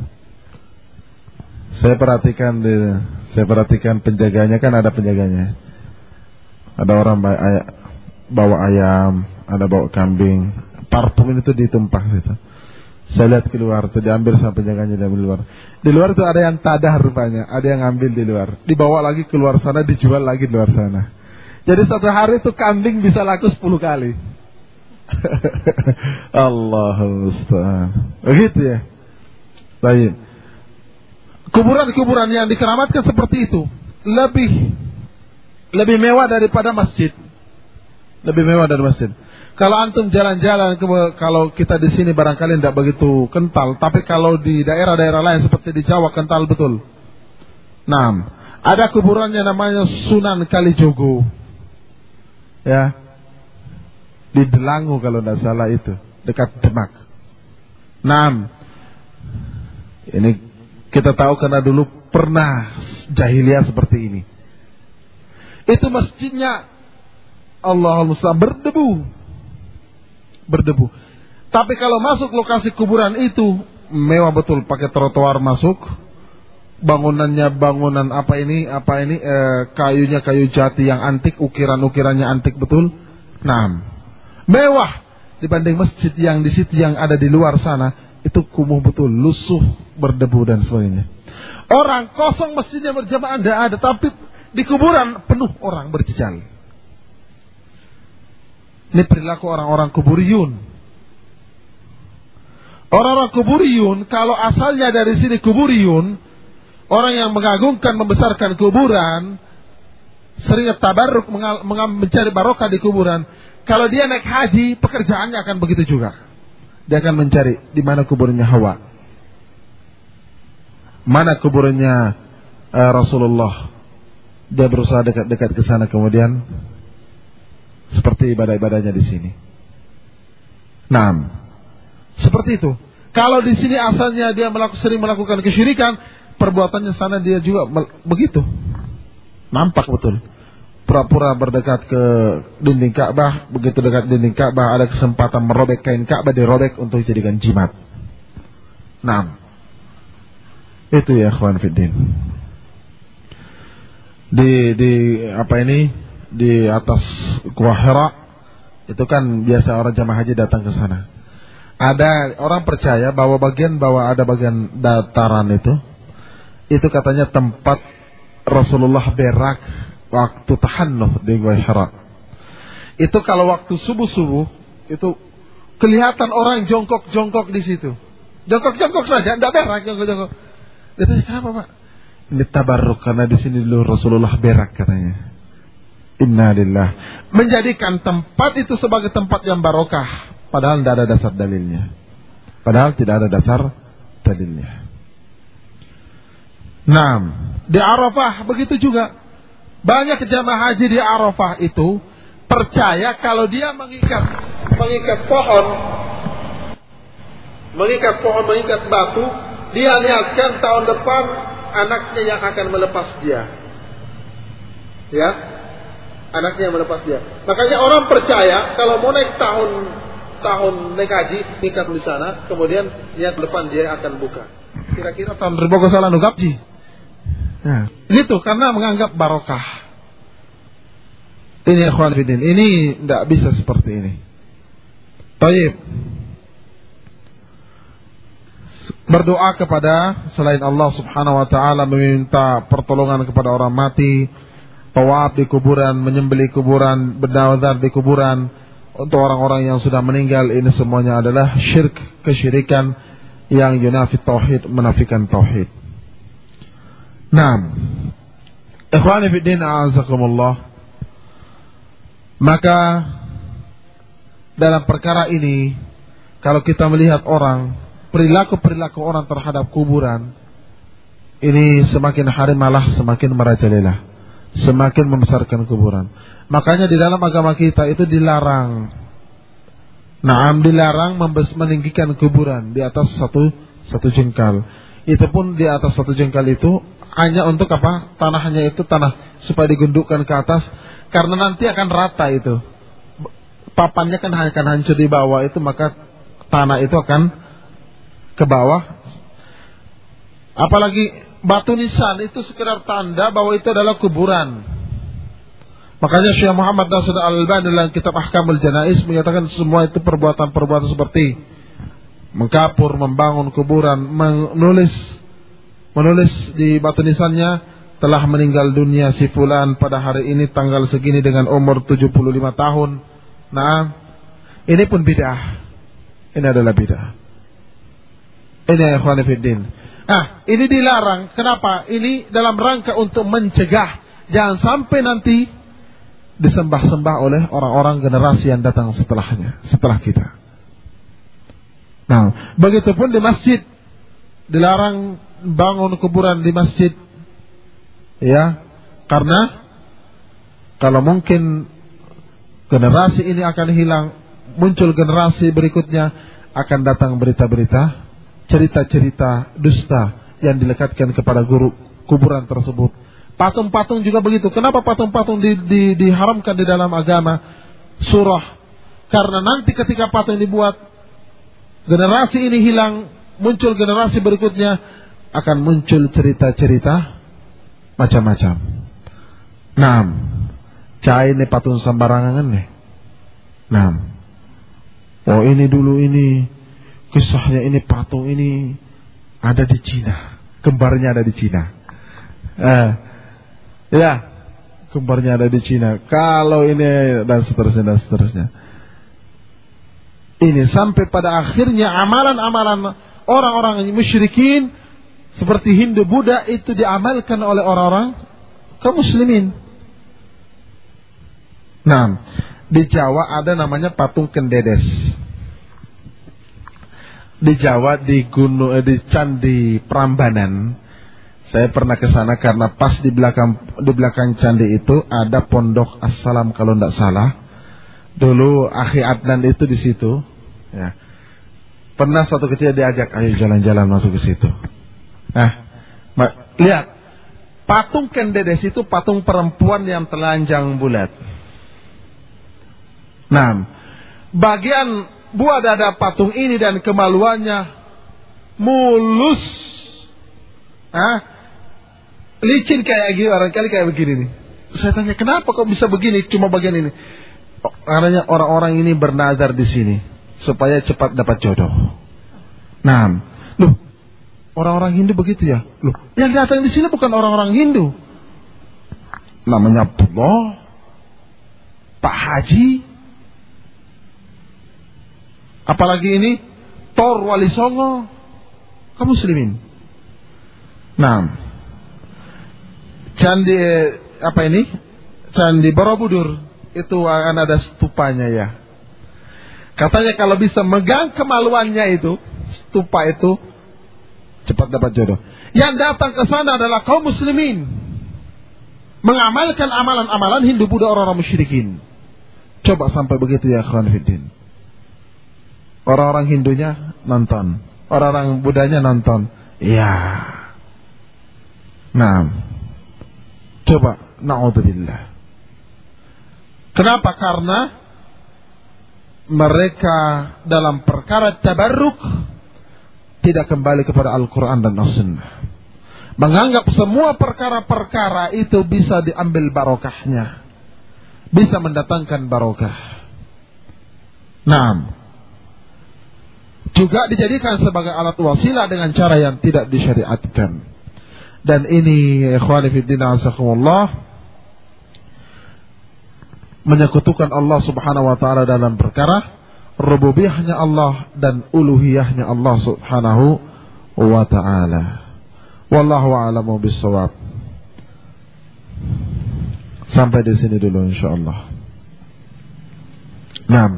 Saya perhatikan di, saya perhatikan penjaganya, kan ada penjaganya. Ada orang bawa ayam, ada bawa kambing, parfum itu ditumpah situ. Saya lihat keluar, itu diambil sama penjaganya, diambil di luar. Di luar itu ada yang tadah rupanya, ada yang ngambil di luar, dibawa lagi keluar sana, dijual lagi di luar sana. Jadi satu hari itu kambing bisa laku sepuluh kali. Allahumma musta'an. Begitu ya. Baik. Kuburan-kuburan yang dikeramatkan seperti itu lebih lebih mewah daripada masjid. Lebih mewah dari masjid. Kalau antum jalan-jalan, kalau kita di sini barangkali tidak begitu kental, tapi kalau di daerah-daerah lain seperti di Jawa kental betul. Nah, ada kuburannya namanya Sunan Kalijogo. Ya. Di Delangu kalau tidak salah itu, dekat Demak. Nah, ini kita tahu karena dulu pernah jahiliyah seperti ini. Itu masjidnya, Allahumma salli, berdebu. Berdebu. Tapi kalau masuk lokasi kuburan itu mewah betul, pakai trotoar masuk. Bangunannya bangunan apa ini? Apa ini? E, kayunya kayu jati yang antik, ukiran-ukirannya antik betul. Nah, mewah dibanding masjid yang di situ yang ada di luar sana, itu kumuh betul, lusuh, berdebu dan sebagainya. Orang kosong, masjidnya berjamaah tidak ada, tapi di kuburan penuh orang berjejal. Ini perilaku orang-orang kuburiyun. Orang-orang kuburiyun, kalau asalnya dari sini kuburiyun, orang yang mengagungkan, membesarkan kuburan, seringnya tabarruk, mencari barokah di kuburan. Kalau dia naik haji, pekerjaannya akan begitu juga. Dia akan mencari di mana kuburnya Hawa, mana kuburnya uh, Rasulullah. Dia berusaha dekat-dekat ke sana, kemudian seperti ibadah-ibadahnya di sini. Nah, seperti itu. Kalau di sini asalnya dia melaku, sering melakukan kesyirikan, perbuatannya sana dia juga begitu. Nampak betul. Pura-pura berdekat ke dinding Ka'bah, begitu dekat dinding Ka'bah ada kesempatan merobek kain Ka'bah, dirobek untuk dijadikan jimat. Nah, itu ya ikhwan fiddin. Di di apa ini? Di atas Gua Hira itu kan biasa orang jamaah haji datang ke sana. Ada orang percaya bahwa bagian bawah ada bagian dataran itu, itu katanya tempat Rasulullah berak waktu tahannuh di Gua Hira. Itu kalau waktu subuh-subuh itu kelihatan orang jongkok-jongkok di situ. Jongkok-jongkok saja, tidak berak, jongkok-jongkok. Itu kenapa, Pak? Ini tabarruk karena di sini dulu Rasulullah berak katanya. Innalillah. Menjadikan tempat itu sebagai tempat yang barokah. Padahal tidak ada dasar dalilnya. Padahal tidak ada dasar dalilnya. Nah, di Arafah begitu juga. Banyak jamaah haji di Arafah itu percaya kalau dia mengikat mengikat pohon, mengikat pohon, mengikat batu, dia niatkan tahun depan anaknya yang akan melepas dia. Ya, anaknya yang melepas dia. Makanya orang percaya kalau mau naik tahun tahun naik haji, ikat di sana, kemudian niat depan dia akan buka. Kira-kira tahun ribu salah nugapji. Nah, gitu karena menganggap barokah. Ini ikhwan fillah, ini tidak bisa seperti ini. Baik. Berdoa kepada selain Allah Subhanahu wa taala, meminta pertolongan kepada orang mati, tawaf di kuburan, menyembelih kuburan, bernazar di kuburan untuk orang-orang yang sudah meninggal, ini semuanya adalah syirik, kesyirikan yang yunafi tauhid, menafikan tauhid. Naam. Ikhwani fi din, a'azakumullah. Maka dalam perkara ini, kalau kita melihat orang, perilaku-perilaku orang terhadap kuburan, ini semakin hari malah semakin merajalela, semakin membesarkan kuburan. Makanya di dalam agama kita itu dilarang. Naam, dilarang meninggikan kuburan di atas satu satu jengkal. Itu pun di atas satu jengkal itu hanya untuk apa? Tanahnya itu tanah supaya digundukkan ke atas, karena nanti akan rata itu. Papannya kan akan hancur di bawah itu, maka tanah itu akan ke bawah. Apalagi batu nisan itu sekedar tanda bahwa itu adalah kuburan. Makanya Syekh Muhammad Nasir Al-Albani dalam kitab Ahkamul Janaiz menyatakan semua itu perbuatan-perbuatan seperti mengkapur, membangun kuburan, menulis menulis di batu nisannya telah meninggal dunia si fulan pada hari ini tanggal segini dengan umur tujuh puluh lima tahun. Nah, ini pun bid'ah. Ini adalah bid'ah. Ini ya ikhwan fillah. Ah, ini dilarang. Kenapa? Ini dalam rangka untuk mencegah jangan sampai nanti disembah-sembah oleh orang-orang generasi yang datang setelahnya, setelah kita. Nah, begitupun di masjid dilarang bangun kuburan di masjid. Ya, karena kalau mungkin generasi ini akan hilang, muncul generasi berikutnya, akan datang berita-berita, cerita-cerita dusta yang dilekatkan kepada guru kuburan tersebut. Patung-patung juga begitu. Kenapa patung-patung di, di, diharamkan di dalam agama? Surah. Karena nanti ketika patung dibuat, generasi ini hilang, muncul generasi berikutnya, akan muncul cerita-cerita macam-macam. Nah, cai ini patung sembarangan nih. Nah, oh ini dulu ini kisahnya, ini patung ini ada di Cina, kembarnya ada di Cina. Eh, ya, kembarnya ada di Cina. Kalau ini dan seterusnya dan seterusnya. Ini sampai pada akhirnya amalan-amalan orang-orang musyrikin seperti Hindu, Buddha itu diamalkan oleh orang-orang kaum muslimin. Nah, di Jawa ada namanya patung Kendedes. Di Jawa di gunung eh, di Candi Prambanan. Saya pernah ke sana karena pas di belakang di belakang candi itu ada pondok Assalam kalau tidak salah. Dulu Akhi Adnan itu di situ. Ya. Pernah suatu ketika diajak, ayo jalan-jalan masuk ke situ. Nah, lihat patung Kendedes itu patung perempuan yang telanjang bulat. Nah, bagian buah dada patung ini dan kemaluannya mulus, ah, licin kayak gini, barangkali kayak begini nih. Saya tanya, kenapa kok bisa begini? Cuma bagian ini. Oh, karena orang-orang ini bernazar di sini supaya cepat dapat jodoh. Nah, loh, orang-orang Hindu begitu ya? Loh, yang datang di sini bukan orang-orang Hindu. Namanya Abdullah, Pak Haji. Apalagi ini Tor Wali Songo, kaum muslimin. Nah, candi apa ini? Candi Borobudur itu akan ada stupanya ya. Katanya kalau bisa megang kemaluannya itu, stupa itu, cepat dapat jodoh. Yang datang ke sana adalah kaum muslimin, mengamalkan amalan-amalan Hindu Buddha orang-orang musyrikin. Coba sampai begitu ya akhwan fiddin. Orang-orang Hindunya nonton, orang-orang Budanya nonton. Iya. Nah, coba, na'udzubillah. Kenapa? Karena mereka dalam perkara tabarruk tidak kembali kepada Al-Quran dan As-Sunnah. Menganggap semua perkara-perkara itu bisa diambil barokahnya, bisa mendatangkan barokah. Nah, juga dijadikan sebagai alat wasilah dengan cara yang tidak disyariatkan. Dan ini ikhwani fiddin azakumullah, menyekutukan Allah subhanahu wa ta'ala dalam perkara rububiyahnya Allah dan uluhiyahnya Allah subhanahu wa ta'ala. Wallahu a'lamu bissawab. Sampai di sini dulu insyaallah. Naam.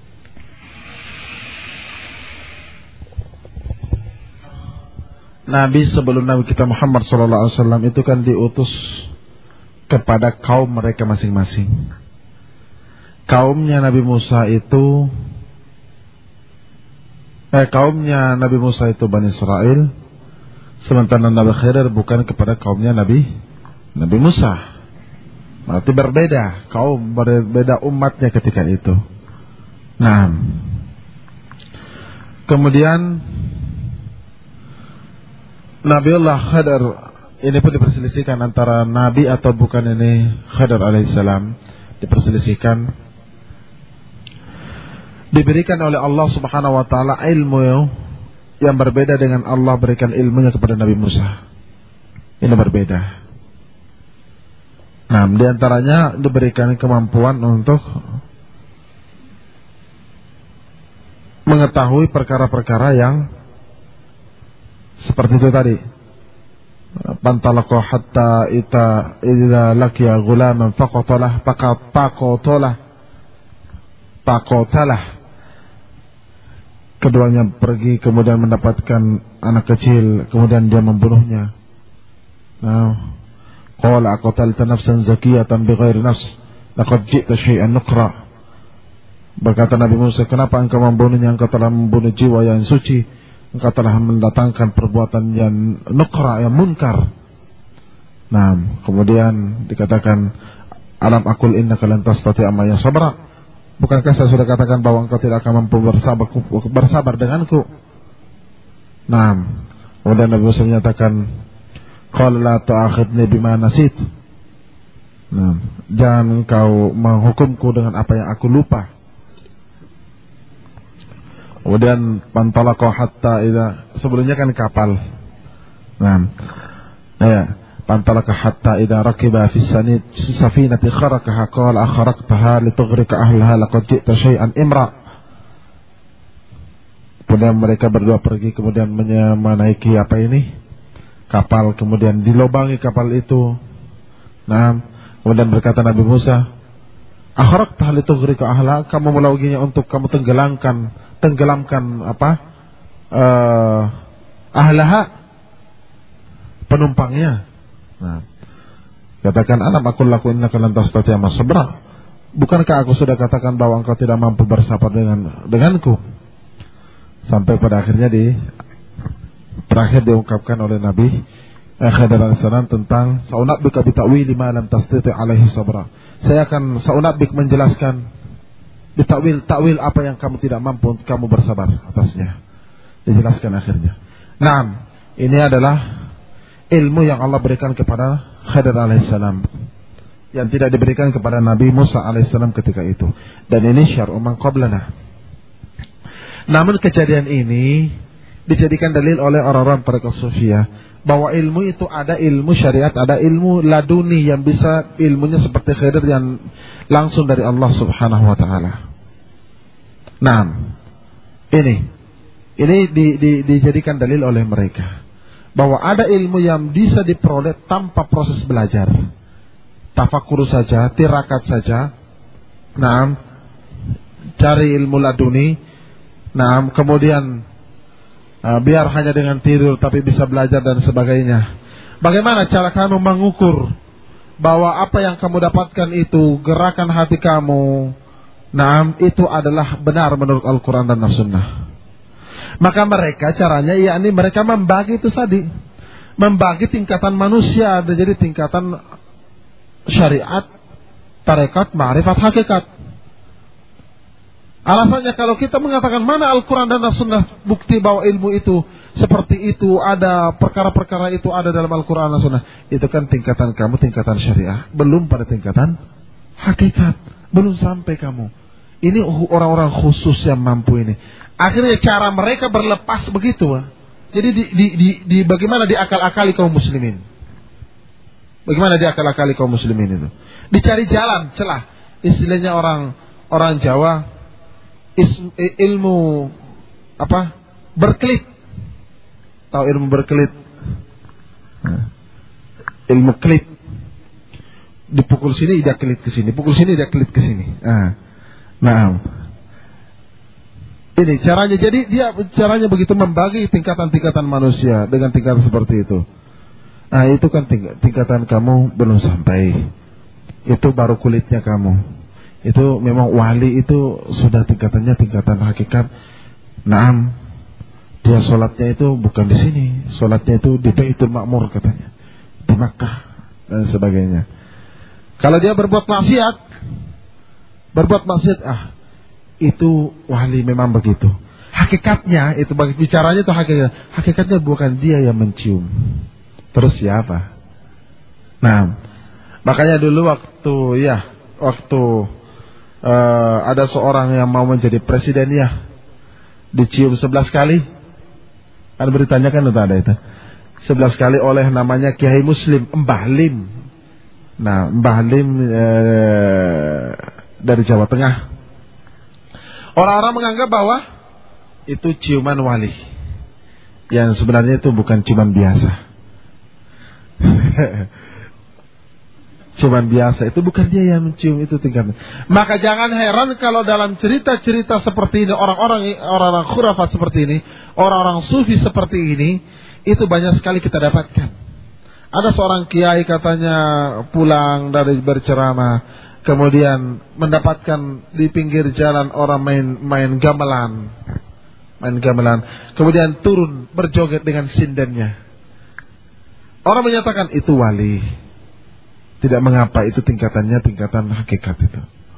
Nabi sebelum Nabi kita Muhammad sallallahu alaihi wasallam itu kan diutus kepada kaum mereka masing-masing. Kaumnya Nabi Musa itu eh kaumnya Nabi Musa itu Bani Israel, sementara Nabi Khidir bukan kepada kaumnya Nabi Nabi Musa. Berarti berbeda, kaum berbeda umatnya ketika itu. Nah, kemudian Nabiullah Khidir ini pun diperselisihkan antara Nabi atau bukan ini Khidir alaihissalam, diperselisihkan. Diberikan oleh Allah subhanahu wa ta'ala ilmu yang berbeda dengan Allah berikan ilmunya kepada Nabi Musa. Ini berbeda. Nah, diantaranya diberikan kemampuan untuk mengetahui perkara-perkara yang seperti itu tadi. Pantalaqo hatta ita idza laqiya ghulaman faqatalah faqatalah faqatalah. Keduanya pergi kemudian mendapatkan anak kecil, kemudian dia membunuhnya. Nah, qala aqtalta nafsan zakiyatan bighairi nafs laqad ji'ta syai'an nukra. Berkata Nabi Musa, kenapa engkau membunuhnya? Engkau telah membunuh jiwa yang suci, engkau telah mendatangkan perbuatan yang nukra, yang munkar. Nah, kemudian dikatakan, alam aqul innaka lan tastati'a ma'a sabra. Bukankah saya sudah katakan bahwa engkau tidak akan mampu bersabar, bersabar denganku? Nah, kemudian Nabi Musa menyatakan, qala la tu'akhidni bima nasit. Nah, jangan engkau menghukumku dengan apa yang aku lupa. Kemudian pantalaqa hatta idza, sebelumnya kan kapal. Nah, ya, pantalaqa hatta idza rakiba fi sanid safinati kharaqaha qala akhraqtaha litughrika ahlaha laqad ji'ta syai'an imra. Kemudian mereka berdua pergi kemudian menaiki apa ini? Kapal, kemudian dilobangi kapal itu. Nah, kemudian berkata Nabi Musa, Akhraqtah litughriqa ahla, kamu melauginya untuk kamu tenggelamkan, tenggelamkan apa? Uh, ahlaha, penumpangnya. Nah, katakan alam aqul laku innaka lan tastati'a sabra. Bukankah aku sudah katakan bahwa engkau tidak mampu bersabar dengan denganku? Sampai pada akhirnya di terakhir diungkapkan oleh Nabi Khidir alaihi salam tentang saunabika bi ta'wili ma lam tastati' alaihi sabra. Saya akan saunabik menjelaskan di ta'wil ta'wil apa yang kamu tidak mampu kamu bersabar atasnya. Dijelaskan akhirnya. Naam, ini adalah ilmu yang Allah berikan kepada Khidir alaihi salam yang tidak diberikan kepada Nabi Musa alaihi salam ketika itu. Dan ini syar'u man qablana. Namun kejadian ini dijadikan dalil oleh orang-orang para sufiyah bahwa ilmu itu ada ilmu syariat, ada ilmu laduni yang bisa ilmunya seperti Khidir yang langsung dari Allah Subhanahu wa taala. Nah, ini ini di, di, dijadikan dalil oleh mereka bahwa ada ilmu yang bisa diperoleh tanpa proses belajar. Tafakur saja, tirakat saja. Nah, cari ilmu laduni. Nah, kemudian Uh, biar hanya dengan tidur tapi bisa belajar dan sebagainya. Bagaimana cara kamu mengukur bahwa apa yang kamu dapatkan itu gerakan hati kamu, nah itu adalah benar menurut Al-Quran dan As-Sunnah? Maka mereka caranya yakni mereka membagi itu tadi, membagi tingkatan manusia ada jadi tingkatan syariat, tarekat, ma'rifat, hakikat. Alasannya kalau kita mengatakan mana Al-Quran dan As-Sunnah bukti bahwa ilmu itu seperti itu, ada perkara-perkara itu ada dalam Al-Quran dan As-Sunnah, itu kan tingkatan kamu tingkatan syariah, belum pada tingkatan hakikat, belum sampai kamu. Ini orang-orang khusus yang mampu ini. Akhirnya cara mereka berlepas begitu. Jadi di, di, di, di bagaimana diakal-akali kaum muslimin? Bagaimana diakal-akali kaum muslimin itu? Dicari jalan, celah. Istilahnya orang orang Jawa, Ism, ilmu apa berkelit. Tahu ilmu berkelit? Nah, ilmu kelit. Dipukul sini dia kelit ke sini, pukul sini dia kelit ke sini. Nah, nah, ini caranya. Jadi dia caranya begitu membagi tingkatan-tingkatan manusia dengan tingkatan seperti itu. Nah, itu kan ting- tingkatan kamu belum sampai. Itu baru kulitnya kamu. Itu memang wali itu sudah tingkatannya tingkatan hakikat. Naam, dia sholatnya itu bukan di sini, sholatnya itu di Baitul Ma'mur katanya, di Makkah dan sebagainya. Kalau dia berbuat maksiat, berbuat maksiat, ah itu wali memang begitu. Hakikatnya itu bagi bicaranya itu hakikat, hakikatnya bukan dia yang mencium. Terus siapa? Nah, makanya dulu waktu ya waktu Uh, ada seorang yang mau menjadi presiden ya, dicium sebelas kali. Ada beritanya kan itu ada itu. Sebelas kali oleh namanya Kiai Muslim, Mbah Lim. Nah, Mbah Lim uh, dari Jawa Tengah. Orang-orang menganggap bahwa itu ciuman wali, yang sebenarnya itu bukan ciuman biasa. Cuman biasa, itu bukan dia yang mencium, itu tingkatan. Maka jangan heran kalau dalam cerita-cerita seperti ini, orang-orang orang-orang khurafat seperti ini, orang-orang sufi seperti ini, itu banyak sekali kita dapatkan. Ada seorang kiai katanya pulang dari berceramah, kemudian mendapatkan di pinggir jalan orang main main gamelan, main gamelan, kemudian turun berjoget dengan sindennya. Orang menyatakan itu wali. Tidak mengapa, itu tingkatannya tingkatan hakikat itu.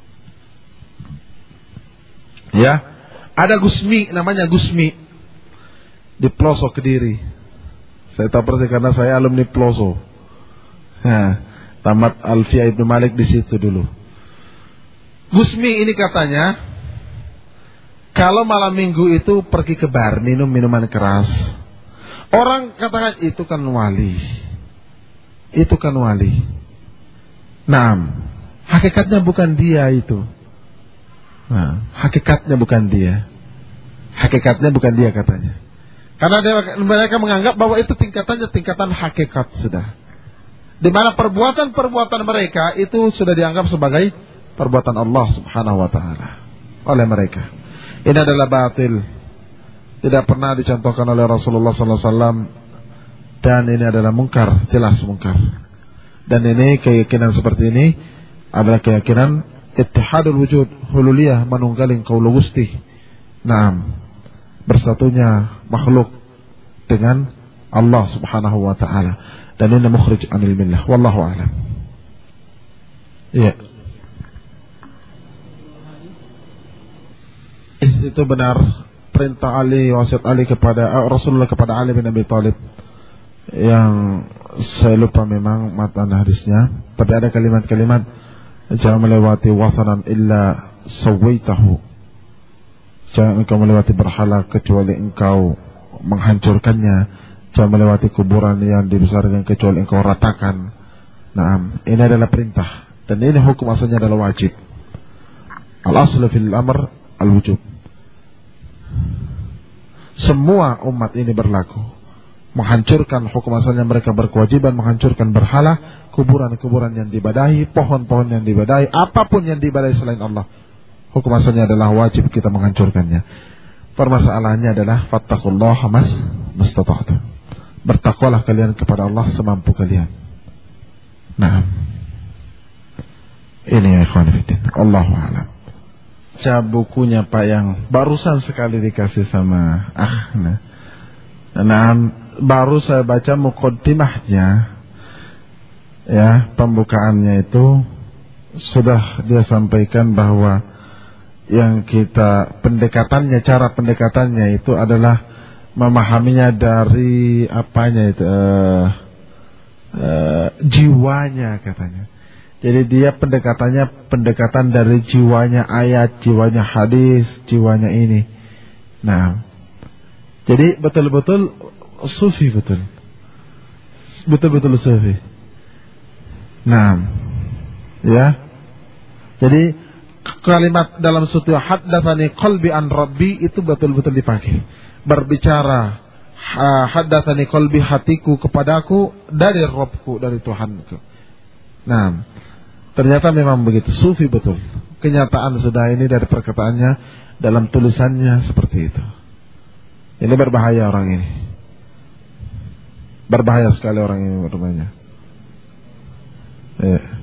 Ya, ada Gusmi, namanya Gusmi di pelosok Kediri. Saya tahu persis karena saya alumni Peloso. Nah, tamat Alfiya Ibnu Malik di situ dulu. Gusmi ini katanya, kalau malam minggu itu pergi ke bar minum minuman keras. Orang katakan itu kan wali, itu kan wali. Nah, hakikatnya bukan dia itu. Nah, hakikatnya bukan dia. Hakikatnya bukan dia katanya. Karena dia, mereka menganggap bahwa itu tingkatannya tingkatan hakikat sudah. Di mana perbuatan-perbuatan mereka itu sudah dianggap sebagai perbuatan Allah Subhanahu wa taala oleh mereka. Ini adalah batil. Tidak pernah dicontohkan oleh Rasulullah sallallahu alaihi wasallam, dan ini adalah mungkar, jelas mungkar. Dan ini keyakinan seperti ini adalah keyakinan ittihadul wujud, hululiyah, manunggaling kaula Gusti. Naam, bersatunya makhluk dengan Allah Subhanahu wa taala, dan ini mukhrij anil millah. Wallahu a'lam. Iya. Itu benar perintah Ali, wasiat Ali kepada uh, Rasulullah kepada Ali bin Abi Thalib, yang saya lupa memang matan hadisnya, tapi ada kalimat-kalimat, jangan melewati wasanan illa sawaitahu, jangan engkau melewati berhala kecuali engkau menghancurkannya, jangan melewati kuburan yang dibesarkan kecuali engkau ratakan. Nah, ini adalah perintah, dan ini hukum asalnya adalah wajib. Al-aslu fil amr al-wujub. Semua umat ini berlaku. Menghancurkan, hukum asalnya mereka berkewajiban menghancurkan berhala, kuburan-kuburan yang dibadahi, pohon-pohon yang dibadahi, apapun yang dibadahi selain Allah, hukum asalnya adalah wajib kita menghancurkannya. Permasalahannya adalah fattaqullaha mas mastata'tum. Bertakwalah kalian kepada Allah semampu kalian. Nah, ini ya ikhwan fillah. Allahu a'lam. Baca bukunya Pak yang barusan sekali dikasih sama ah, nah, nah baru saya baca muqaddimahnya, ya, pembukaannya itu sudah dia sampaikan bahwa yang kita pendekatannya, cara pendekatannya itu adalah memahaminya dari apanya itu uh, uh, jiwanya katanya. Jadi dia pendekatannya pendekatan dari jiwanya ayat, jiwanya hadis, jiwanya ini. Nah, jadi betul-betul sufi, betul. Betul-betul sufi. Nah, ya. Jadi kalimat dalam suatu haddatsani qalbi an rabbi itu betul-betul dipakai. Berbicara haddatsani qalbi, hatiku kepadaku dari Rabbku, dari Tuhanku. Nah, ternyata memang begitu, sufi betul. Kenyataan sudah ini dari perkataannya, dalam tulisannya seperti itu. Ini berbahaya orang ini. Berbahaya sekali orang ini bertanya. Ya.